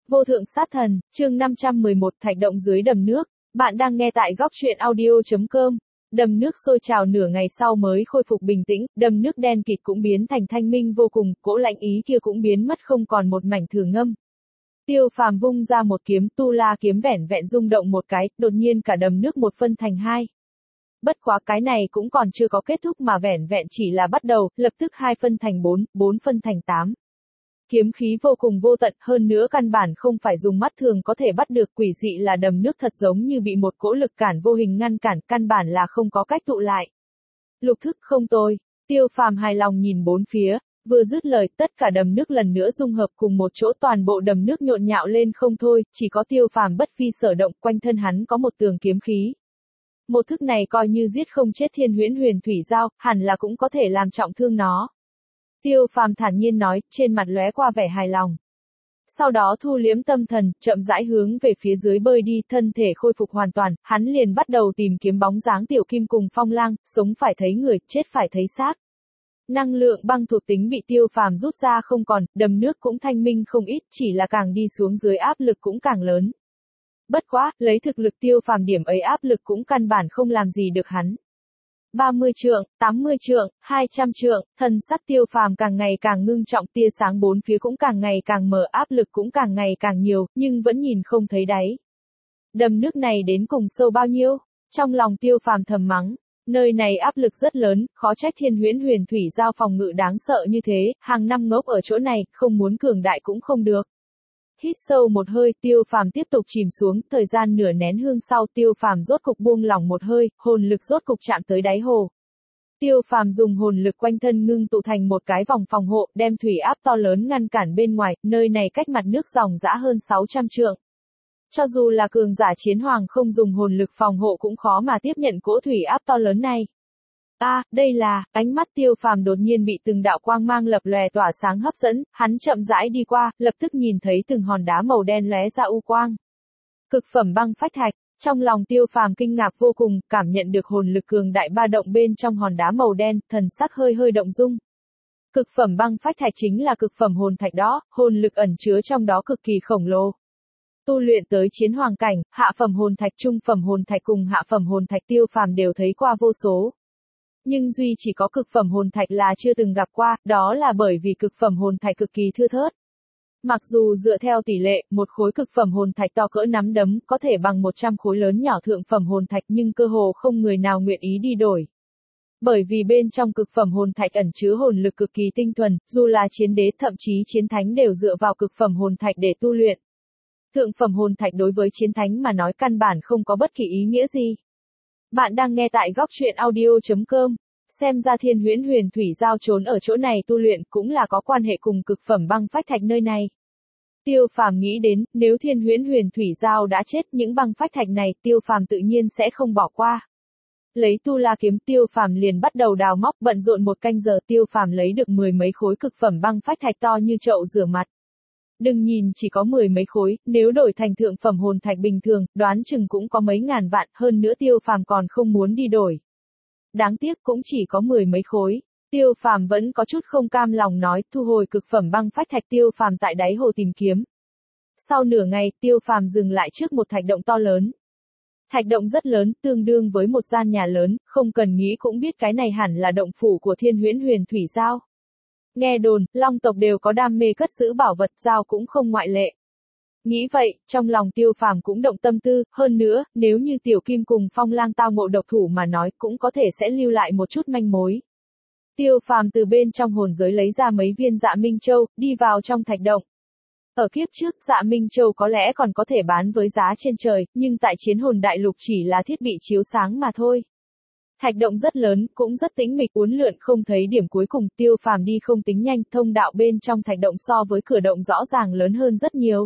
Vô thượng sát thần, chương 511 thạch động dưới đầm nước. Bạn đang nghe tại góc truyện audio.com. Đầm nước sôi trào nửa ngày sau mới khôi phục bình tĩnh, đầm nước đen kịt cũng biến thành thanh minh vô cùng, cỗ lạnh ý kia cũng biến mất không còn một mảnh thừa ngâm. Tiêu Phàm vung ra một kiếm, tu la kiếm vẻn vẹn rung động một cái, đột nhiên cả đầm nước một phân thành hai. Bất quá cái này cũng còn chưa có kết thúc mà vẻn vẹn chỉ là bắt đầu, lập tức 2 phân thành 4, 4 phân thành 8. Kiếm khí vô cùng vô tận, hơn nữa căn bản không phải dùng mắt thường có thể bắt được, quỷ dị là đầm nước thật giống như bị một cỗ lực cản vô hình ngăn cản, căn bản là không có cách tụ lại. Lục thức không tồi, Tiêu Phàm hài lòng nhìn bốn phía, vừa dứt lời, tất cả đầm nước lần nữa dung hợp cùng một chỗ, toàn bộ đầm nước nhộn nhạo lên không thôi, chỉ có Tiêu Phàm bất vi sở động, quanh thân hắn có một tường kiếm khí. Một thức này coi như giết không chết Thiên Huyễn Huyền Thủy Giao, hẳn là cũng có thể làm trọng thương nó. Tiêu Phàm thản nhiên nói, trên mặt lóe qua vẻ hài lòng. Sau đó thu liễm tâm thần, chậm rãi hướng về phía dưới bơi đi, thân thể khôi phục hoàn toàn, hắn liền bắt đầu tìm kiếm bóng dáng Tiểu Kim cùng Phong Lang, sống phải thấy người, chết phải thấy xác. Năng lượng băng thuộc tính bị Tiêu Phàm rút ra không còn, đầm nước cũng thanh minh không ít, chỉ là càng đi xuống dưới áp lực cũng càng lớn. Bất quá, lấy thực lực Tiêu Phàm điểm ấy áp lực cũng căn bản không làm gì được hắn. 30 trượng, 80 trượng, 200 trượng, thần sắc Tiêu Phàm càng ngày càng ngưng trọng, tia sáng bốn phía cũng càng ngày càng mờ, áp lực cũng càng ngày càng nhiều, nhưng vẫn nhìn không thấy đáy. Đầm nước này đến cùng sâu bao nhiêu? Trong lòng Tiêu Phàm thầm mắng, nơi này áp lực rất lớn, khó trách Thiên Huyễn Huyền Thủy Giao phòng ngự đáng sợ như thế, hàng năm ngốc ở chỗ này, không muốn cường đại cũng không được. Hít sâu một hơi, Tiêu Phàm tiếp tục chìm xuống, thời gian nửa nén hương sau, Tiêu Phàm rốt cục buông lỏng một hơi, hồn lực rốt cục chạm tới đáy hồ. Tiêu Phàm dùng hồn lực quanh thân ngưng tụ thành một cái vòng phòng hộ, đem thủy áp to lớn ngăn cản bên ngoài, nơi này cách mặt nước dòng dã hơn 600 trượng. Cho dù là cường giả chiến hoàng không dùng hồn lực phòng hộ cũng khó mà tiếp nhận cỗ thủy áp to lớn này. Đây là, ánh mắt Tiêu Phàm đột nhiên bị từng đạo quang mang lập lòe tỏa sáng hấp dẫn, hắn chậm rãi đi qua, lập tức nhìn thấy từng hòn đá màu đen lóe ra u quang. Cực phẩm băng phách thạch, trong lòng Tiêu Phàm kinh ngạc vô cùng, cảm nhận được hồn lực cường đại ba động bên trong hòn đá màu đen, thần sắc hơi hơi động dung. Cực phẩm băng phách thạch chính là cực phẩm hồn thạch đó, hồn lực ẩn chứa trong đó cực kỳ khổng lồ. Tu luyện tới chiến hoàng cảnh, hạ phẩm hồn thạch, trung phẩm hồn thạch cùng hạ phẩm hồn thạch Tiêu Phàm đều thấy qua vô số. Nhưng duy chỉ có cực phẩm hồn thạch là chưa từng gặp qua, đó là bởi vì cực phẩm hồn thạch cực kỳ thưa thớt. Mặc dù dựa theo tỷ lệ, một khối cực phẩm hồn thạch to cỡ nắm đấm có thể bằng 100 khối lớn nhỏ thượng phẩm hồn thạch, nhưng cơ hồ không người nào nguyện ý đi đổi. Bởi vì bên trong cực phẩm hồn thạch ẩn chứa hồn lực cực kỳ tinh thuần, dù là chiến đế thậm chí chiến thánh đều dựa vào cực phẩm hồn thạch để tu luyện. Thượng phẩm hồn thạch đối với chiến thánh mà nói căn bản không có bất kỳ ý nghĩa gì. Bạn đang nghe tại góc truyện audio.com. Xem ra Thiên Huyễn Huyền Thủy Giao trốn ở chỗ này tu luyện cũng là có quan hệ cùng cực phẩm băng phách thạch nơi này. Tiêu Phàm nghĩ đến, nếu Thiên Huyễn Huyền Thủy Giao đã chết, những băng phách thạch này, Tiêu Phàm tự nhiên sẽ không bỏ qua. Lấy tu la kiếm, Tiêu Phàm liền bắt đầu đào móc, bận rộn một canh giờ, Tiêu Phàm lấy được 10 mấy khối cực phẩm băng phách thạch to như chậu rửa mặt. Đừng nhìn chỉ có 10 mấy khối, nếu đổi thành thượng phẩm hồn thạch bình thường, đoán chừng cũng có mấy ngàn vạn, hơn nữa Tiêu Phàm còn không muốn đi đổi. Đáng tiếc cũng chỉ có 10 mấy khối. Tiêu Phàm vẫn có chút không cam lòng nói, thu hồi cực phẩm băng phách thạch. Tiêu Phàm tại đáy hồ tìm kiếm. Sau nửa ngày, Tiêu Phàm dừng lại trước một thạch động to lớn. Thạch động rất lớn, tương đương với một gian nhà lớn, không cần nghĩ cũng biết cái này hẳn là động phủ của Thiên Huyễn Huyền Thủy Giao. Nghe đồn, Long tộc đều có đam mê cất giữ bảo vật, Giao cũng không ngoại lệ. Nghĩ vậy, trong lòng Tiêu Phàm cũng động tâm tư, hơn nữa, nếu như Tiểu Kim cùng Phong Lang tao ngộ độc thủ mà nói, cũng có thể sẽ lưu lại một chút manh mối. Tiêu Phàm từ bên trong hồn giới lấy ra mấy viên Dạ Minh Châu, đi vào trong thạch động. Ở kiếp trước, Dạ Minh Châu có lẽ còn có thể bán với giá trên trời, nhưng tại Chiến Hồn Đại Lục chỉ là thiết bị chiếu sáng mà thôi. Thạch động rất lớn, cũng rất tĩnh mịch, uốn lượn không thấy điểm cuối cùng, Tiêu Phàm đi không tính nhanh, thông đạo bên trong thạch động so với cửa động rõ ràng lớn hơn rất nhiều.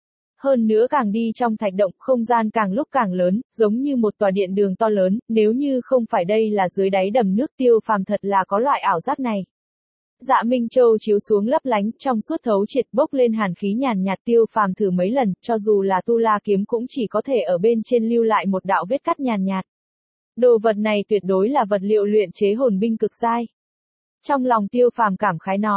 Hơn nữa càng đi trong thạch động, không gian càng lúc càng lớn, giống như một tòa điện đường to lớn, nếu như không phải đây là dưới đáy đầm nước, Tiêu Phàm thật là có loại ảo giác này. Dạ Minh Châu chiếu xuống lấp lánh, trong suốt thấu triệt, bốc lên hàn khí nhàn nhạt. Tiêu Phàm thử mấy lần, cho dù là tu la kiếm cũng chỉ có thể ở bên trên lưu lại một đạo vết cắt nhàn nhạt. Đồ vật này tuyệt đối là vật liệu luyện chế hồn binh cực giai. Trong lòng Tiêu Phàm cảm khái nói,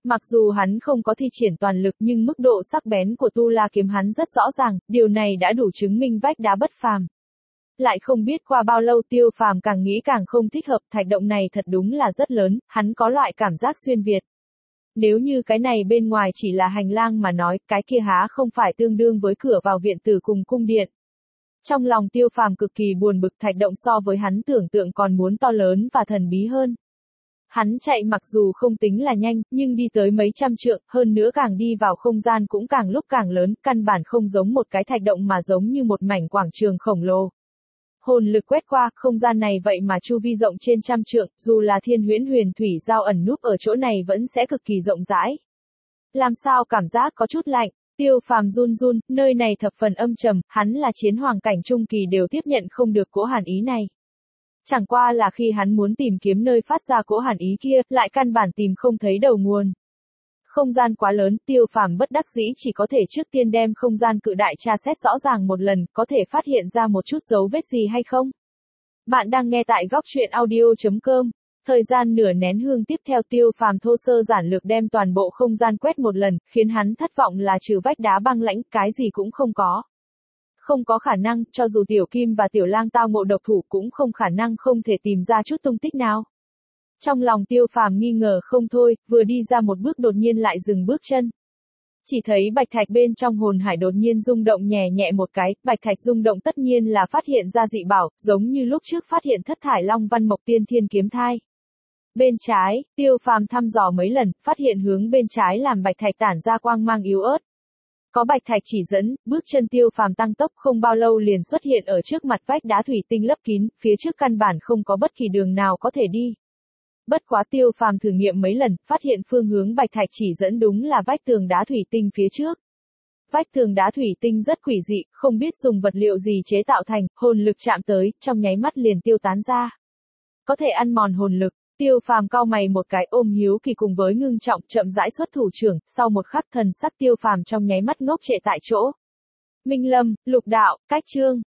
Mặc dù hắn không có thi triển toàn lực nhưng mức độ sắc bén của tu la kiếm hắn rất rõ ràng, điều này đã đủ chứng minh vách đá bất phàm. Lại không biết qua bao lâu Tiêu Phàm càng nghĩ càng không thích hợp, thạch động này thật đúng là rất lớn, hắn có loại cảm giác xuyên việt. Nếu như cái này bên ngoài chỉ là hành lang mà nói, cái kia há không phải tương đương với cửa vào viện tử cùng cung điện. Trong lòng Tiêu Phàm cực kỳ buồn bực, thạch động so với hắn tưởng tượng còn muốn to lớn và thần bí hơn. Hắn chạy mặc dù không tính là nhanh, nhưng đi tới mấy trăm trượng, hơn nữa càng đi vào không gian cũng càng lúc càng lớn, căn bản không giống một cái thạch động mà giống như một mảnh quảng trường khổng lồ. Hồn lực quét qua, không gian này vậy mà chu vi rộng trên trăm trượng, dù là Thiên Huyễn Huyền Thủy Giao ẩn núp ở chỗ này vẫn sẽ cực kỳ rộng rãi. Làm sao cảm giác có chút lạnh, Tiêu Phàm run run, nơi này thập phần âm trầm, hắn là chiến hoàng cảnh trung kỳ đều tiếp nhận không được cỗ hàn ý này. Chẳng qua là khi hắn muốn tìm kiếm nơi phát ra cỗ hàn ý kia, lại căn bản tìm không thấy đầu nguồn. Không gian quá lớn, Tiêu Phàm bất đắc dĩ chỉ có thể trước tiên đem không gian cự đại tra xét rõ ràng một lần, có thể phát hiện ra một chút dấu vết gì hay không? Bạn đang nghe tại góc truyện audio.com. Thời gian nửa nén hương tiếp theo Tiêu Phàm thô sơ giản lược đem toàn bộ không gian quét một lần, khiến hắn thất vọng là trừ vách đá băng lãnh, cái gì cũng không có. Không có khả năng, cho dù Tiểu Kim và Tiểu Lang tao ngộ độc thủ cũng không khả năng không thể tìm ra chút tung tích nào. Trong lòng Tiêu Phàm nghi ngờ không thôi, vừa đi ra một bước đột nhiên lại dừng bước chân. Chỉ thấy bạch thạch bên trong hồn hải đột nhiên rung động nhẹ nhẹ một cái, bạch thạch rung động tất nhiên là phát hiện ra dị bảo, giống như lúc trước phát hiện thất thải long văn mộc tiên thiên kiếm thai. Bên trái, Tiêu Phàm thăm dò mấy lần, phát hiện hướng bên trái làm bạch thạch tản ra quang mang yếu ớt. Có bạch thạch chỉ dẫn, bước chân Tiêu Phàm tăng tốc không bao lâu liền xuất hiện ở trước mặt vách đá thủy tinh lấp kín, phía trước căn bản không có bất kỳ đường nào có thể đi. Bất quá Tiêu Phàm thử nghiệm mấy lần, phát hiện phương hướng bạch thạch chỉ dẫn đúng là vách tường đá thủy tinh phía trước. Vách tường đá thủy tinh rất quỷ dị, không biết dùng vật liệu gì chế tạo thành, hồn lực chạm tới, trong nháy mắt liền tiêu tán ra. Có thể ăn mòn hồn lực, Tiêu Phàm cau mày một cái ôm hiếu kỳ cùng với ngưng trọng chậm rãi xuất thủ trưởng, sau một khắc thần sắc Tiêu Phàm trong nháy mắt ngốc trệ tại chỗ. Minh Lâm, Lục Đạo, Cách Chương.